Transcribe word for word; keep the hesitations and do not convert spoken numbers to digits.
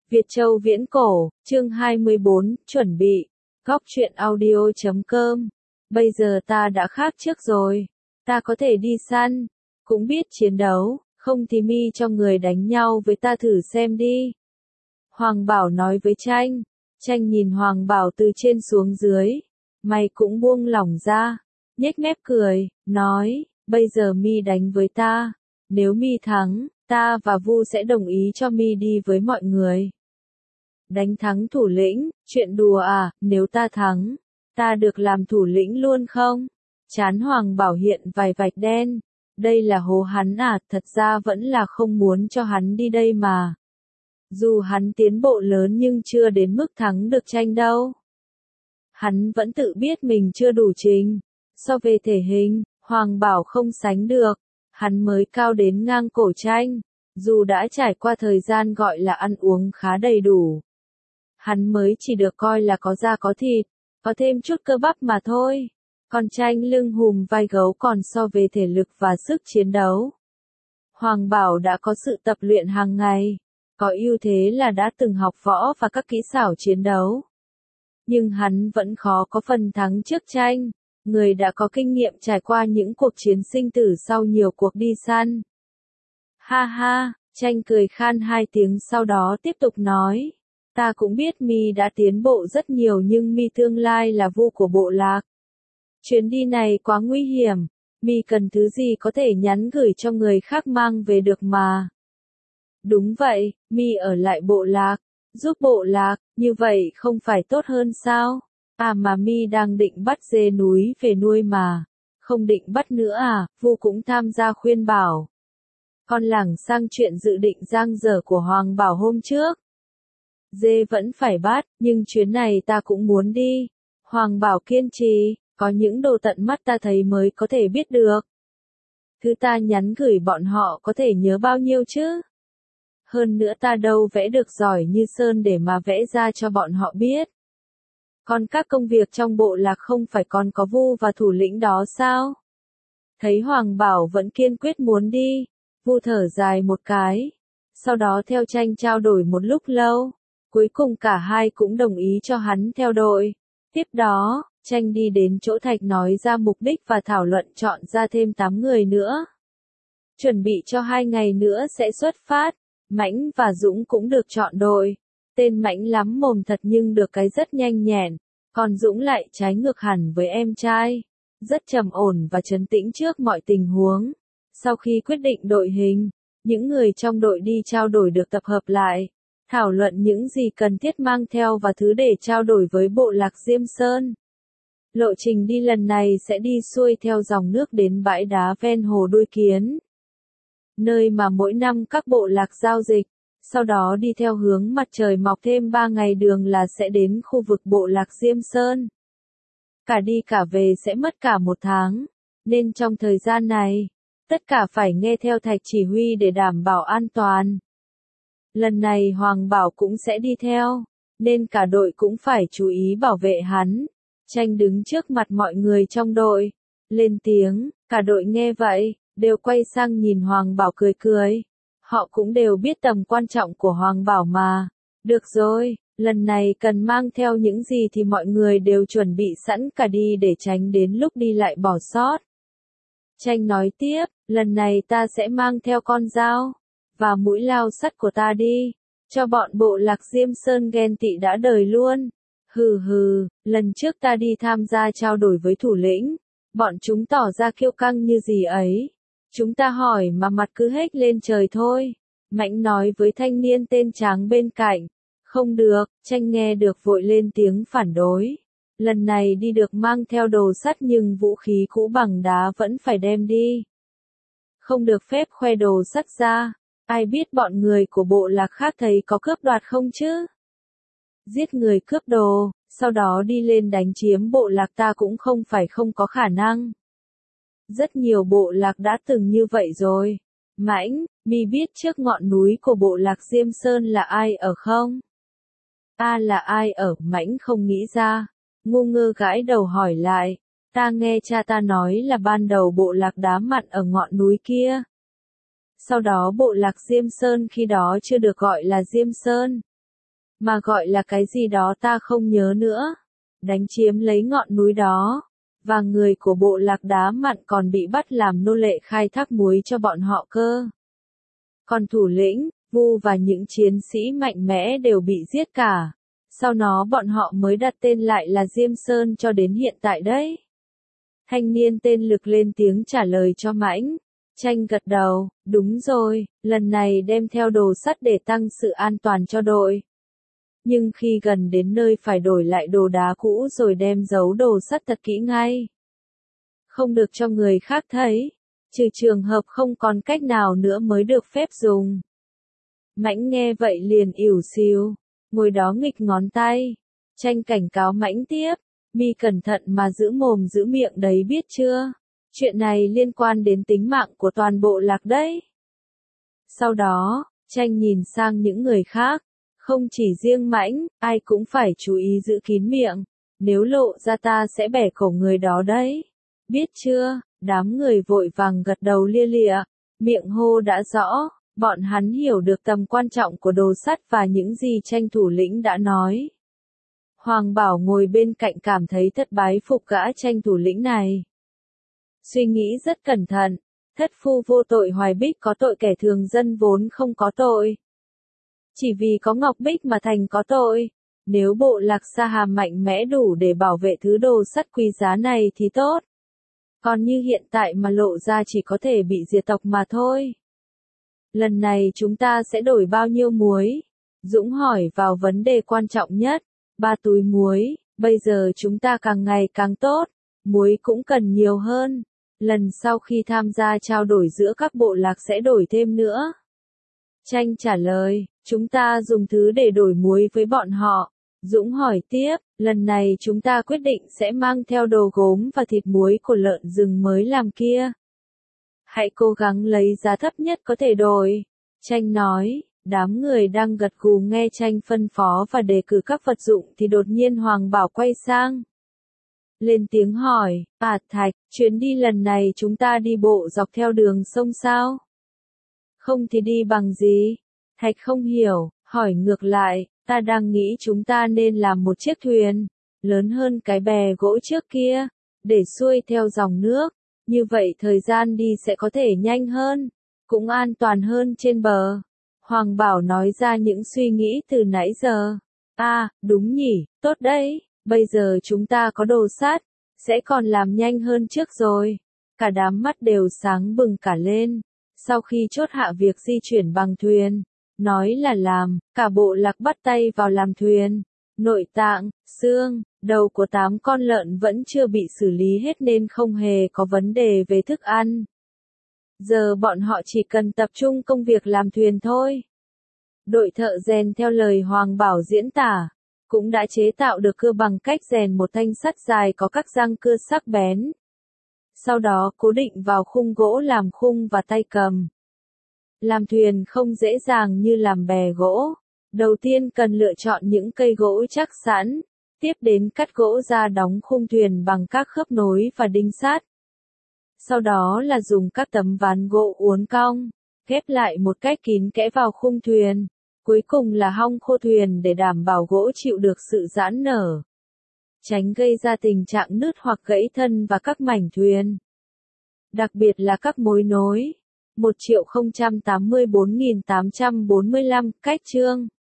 Việt Châu Viễn Cổ, chương hai mươi bốn, chuẩn bị. Góc truyện audio chấm com. Bây giờ ta đã khác trước rồi. Ta có thể đi săn, cũng biết chiến đấu, không thì mi cho người đánh nhau với ta thử xem đi. Hoàng Bảo nói với Tranh. Tranh nhìn Hoàng Bảo từ trên xuống dưới. Mày cũng buông lỏng ra. Nhếch mép cười, nói, bây giờ mi đánh với ta. Nếu mi thắng, ta và Vu sẽ đồng ý cho mi đi với mọi người. Đánh thắng thủ lĩnh, chuyện đùa à, nếu ta thắng, ta được làm thủ lĩnh luôn không? Chán Hoàng Bảo hiện vài vạch đen. Đây là hố hắn à, thật ra vẫn là không muốn cho hắn đi đây mà. Dù hắn tiến bộ lớn nhưng chưa đến mức thắng được Tranh đâu. Hắn vẫn tự biết mình chưa đủ trình. So về thể hình, Hoàng Bảo không sánh được. Hắn mới cao đến ngang cổ Tranh. Dù đã trải qua thời gian gọi là ăn uống khá đầy đủ. Hắn mới chỉ được coi là có da có thịt, có thêm chút cơ bắp mà thôi. Còn Tranh lưng hùm vai gấu còn so về thể lực và sức chiến đấu. Hoàng Bảo đã có sự tập luyện hàng ngày, có ưu thế là đã từng học võ và các kỹ xảo chiến đấu. Nhưng hắn vẫn khó có phần thắng trước Tranh, người đã có kinh nghiệm trải qua những cuộc chiến sinh tử sau nhiều cuộc đi săn. Ha ha, Tranh cười khan hai tiếng sau đó tiếp tục nói. Ta cũng biết mi đã tiến bộ rất nhiều nhưng mi tương lai là Vu của bộ lạc. Chuyến đi này quá nguy hiểm, mi cần thứ gì có thể nhắn gửi cho người khác mang về được mà. Đúng vậy, mi ở lại bộ lạc, giúp bộ lạc, như vậy không phải tốt hơn sao? À mà mi đang định bắt dê núi về nuôi mà, không định bắt nữa à? Vu cũng tham gia khuyên bảo. Còn lảng sang chuyện dự định giang dở của Hoàng Bảo hôm trước. Dê vẫn phải bắt, nhưng chuyến này ta cũng muốn đi. Hoàng Bảo kiên trì, có những đồ tận mắt ta thấy mới có thể biết được. Thứ ta nhắn gửi bọn họ có thể nhớ bao nhiêu chứ? Hơn nữa ta đâu vẽ được giỏi như Sơn để mà vẽ ra cho bọn họ biết. Còn các công việc trong bộ lạc không phải còn có Vu và thủ lĩnh đó sao? Thấy Hoàng Bảo vẫn kiên quyết muốn đi, Vu thở dài một cái. Sau đó theo Tranh trao đổi một lúc lâu. Cuối cùng cả hai cũng đồng ý cho hắn theo đội. Tiếp đó, Tranh đi đến chỗ Thạch nói ra mục đích và thảo luận chọn ra thêm tám người nữa. Chuẩn bị cho hai ngày nữa sẽ xuất phát. Mãnh và Dũng cũng được chọn đội. Tên Mãnh lắm mồm thật nhưng được cái rất nhanh nhẹn. Còn Dũng lại trái ngược hẳn với em trai. Rất trầm ổn và trấn tĩnh trước mọi tình huống. Sau khi quyết định đội hình, những người trong đội đi trao đổi được tập hợp lại. Thảo luận những gì cần thiết mang theo và thứ để trao đổi với bộ lạc Diêm Sơn. Lộ trình đi lần này sẽ đi xuôi theo dòng nước đến bãi đá ven hồ Đuôi Kiến. Nơi mà mỗi năm các bộ lạc giao dịch, sau đó đi theo hướng mặt trời mọc thêm ba ngày đường là sẽ đến khu vực bộ lạc Diêm Sơn. Cả đi cả về sẽ mất cả một tháng, nên trong thời gian này, tất cả phải nghe theo Thạch chỉ huy để đảm bảo an toàn. Lần này Hoàng Bảo cũng sẽ đi theo, nên cả đội cũng phải chú ý bảo vệ hắn. Tranh đứng trước mặt mọi người trong đội, lên tiếng, cả đội nghe vậy, đều quay sang nhìn Hoàng Bảo cười cười. Họ cũng đều biết tầm quan trọng của Hoàng Bảo mà. Được rồi, lần này cần mang theo những gì thì mọi người đều chuẩn bị sẵn cả đi để tránh đến lúc đi lại bỏ sót. Tranh nói tiếp, lần này ta sẽ mang theo con dao và mũi lao sắt của ta đi, cho bọn bộ lạc Diêm Sơn ghen tị đã đời luôn. Hừ hừ, lần trước ta đi tham gia trao đổi với thủ lĩnh, bọn chúng tỏ ra kiêu căng như gì ấy. Chúng ta hỏi mà mặt cứ hếch lên trời thôi. Mãnh nói với thanh niên tên Tráng bên cạnh. Không được, Tranh nghe được vội lên tiếng phản đối. Lần này đi được mang theo đồ sắt nhưng vũ khí cũ bằng đá vẫn phải đem đi. Không được phép khoe đồ sắt ra. Ai biết bọn người của bộ lạc khác thấy có cướp đoạt không chứ? Giết người cướp đồ, sau đó đi lên đánh chiếm bộ lạc ta cũng không phải không có khả năng. Rất nhiều bộ lạc đã từng như vậy rồi. Mãnh, mi biết trước ngọn núi của bộ lạc Diêm Sơn là ai ở không? Ta là ai ở? Mãnh không nghĩ ra. Ngu ngơ gãi đầu hỏi lại. Ta nghe cha ta nói là ban đầu bộ lạc Đá Mặn ở ngọn núi kia. Sau đó bộ lạc Diêm Sơn khi đó chưa được gọi là Diêm Sơn. Mà gọi là cái gì đó ta không nhớ nữa. Đánh chiếm lấy ngọn núi đó. Và người của bộ lạc đá mặn còn bị bắt làm nô lệ khai thác muối cho bọn họ cơ. Còn thủ lĩnh, Vu và những chiến sĩ mạnh mẽ đều bị giết cả. Sau đó bọn họ mới đặt tên lại là Diêm Sơn cho đến hiện tại đấy. Thanh niên tên Lực lên tiếng trả lời cho Mãnh. Tranh gật đầu, đúng rồi, lần này đem theo đồ sắt để tăng sự an toàn cho đội. Nhưng khi gần đến nơi phải đổi lại đồ đá cũ rồi đem giấu đồ sắt thật kỹ ngay. Không được cho người khác thấy, trừ trường hợp không còn cách nào nữa mới được phép dùng. Mãnh nghe vậy liền ỉu xìu, ngồi đó nghịch ngón tay. Tranh cảnh cáo Mãnh tiếp, mi cẩn thận mà giữ mồm giữ miệng đấy biết chưa? Chuyện này liên quan đến tính mạng của toàn bộ lạc đấy. Sau đó, Tranh nhìn sang những người khác, không chỉ riêng Mãnh, ai cũng phải chú ý giữ kín miệng, nếu lộ ra ta sẽ bẻ cổ người đó đấy. Biết chưa? Đám người vội vàng gật đầu lia lịa, miệng hô đã rõ, bọn hắn hiểu được tầm quan trọng của đồ sắt và những gì Tranh thủ lĩnh đã nói. Hoàng Bảo ngồi bên cạnh cảm thấy thật bái phục gã Tranh thủ lĩnh này. Suy nghĩ rất cẩn thận, thất phu vô tội Hoài Bích có tội kẻ thường dân vốn không có tội. Chỉ vì có Ngọc Bích mà thành có tội. Nếu bộ lạc Sa Hà mạnh mẽ đủ để bảo vệ thứ đồ sắt quý giá này thì tốt. Còn như hiện tại mà lộ ra chỉ có thể bị diệt tộc mà thôi. Lần này chúng ta sẽ đổi bao nhiêu muối? Dũng hỏi vào vấn đề quan trọng nhất. Ba túi muối, bây giờ chúng ta càng ngày càng tốt. Muối cũng cần nhiều hơn. Lần sau khi tham gia trao đổi giữa các bộ lạc sẽ đổi thêm nữa. Tranh trả lời, chúng ta dùng thứ để đổi muối với bọn họ. Dũng hỏi tiếp, lần này chúng ta quyết định sẽ mang theo đồ gốm và thịt muối của lợn rừng mới làm kia. Hãy cố gắng lấy giá thấp nhất có thể đổi. Tranh nói, đám người đang gật gù nghe Tranh phân phó và đề cử các vật dụng thì đột nhiên Hoàng Bảo quay sang. Lên tiếng hỏi, à Thạch, chuyến đi lần này chúng ta đi bộ dọc theo đường sông sao? Không thì đi bằng gì? Thạch không hiểu, hỏi ngược lại, ta đang nghĩ chúng ta nên làm một chiếc thuyền, lớn hơn cái bè gỗ trước kia, để xuôi theo dòng nước, như vậy thời gian đi sẽ có thể nhanh hơn, cũng an toàn hơn trên bờ. Hoàng Bảo nói ra những suy nghĩ từ nãy giờ. À, đúng nhỉ, tốt đấy, bây giờ chúng ta có đồ sắt, sẽ còn làm nhanh hơn trước rồi. Cả đám mắt đều sáng bừng cả lên. Sau khi chốt hạ việc di chuyển bằng thuyền, nói là làm, cả bộ lạc bắt tay vào làm thuyền. Nội tạng, xương, đầu của tám con lợn vẫn chưa bị xử lý hết nên không hề có vấn đề về thức ăn. Giờ bọn họ chỉ cần tập trung công việc làm thuyền thôi. Đội thợ rèn theo lời Hoàng Bảo diễn tả, cũng đã chế tạo được cưa bằng cách rèn một thanh sắt dài có các răng cưa sắc bén. Sau đó cố định vào khung gỗ làm khung và tay cầm. Làm thuyền không dễ dàng như làm bè gỗ. Đầu tiên cần lựa chọn những cây gỗ chắc sẵn, tiếp đến cắt gỗ ra đóng khung thuyền bằng các khớp nối và đinh sắt. Sau đó là dùng các tấm ván gỗ uốn cong, ghép lại một cách kín kẽ vào khung thuyền. Cuối cùng là hong khô thuyền để đảm bảo gỗ chịu được sự giãn nở, tránh gây ra tình trạng nứt hoặc gãy thân và các mảnh thuyền. Đặc biệt là các mối nối. một triệu không trăm tám mươi bốn nghìn tám trăm bốn mươi lăm cách chương.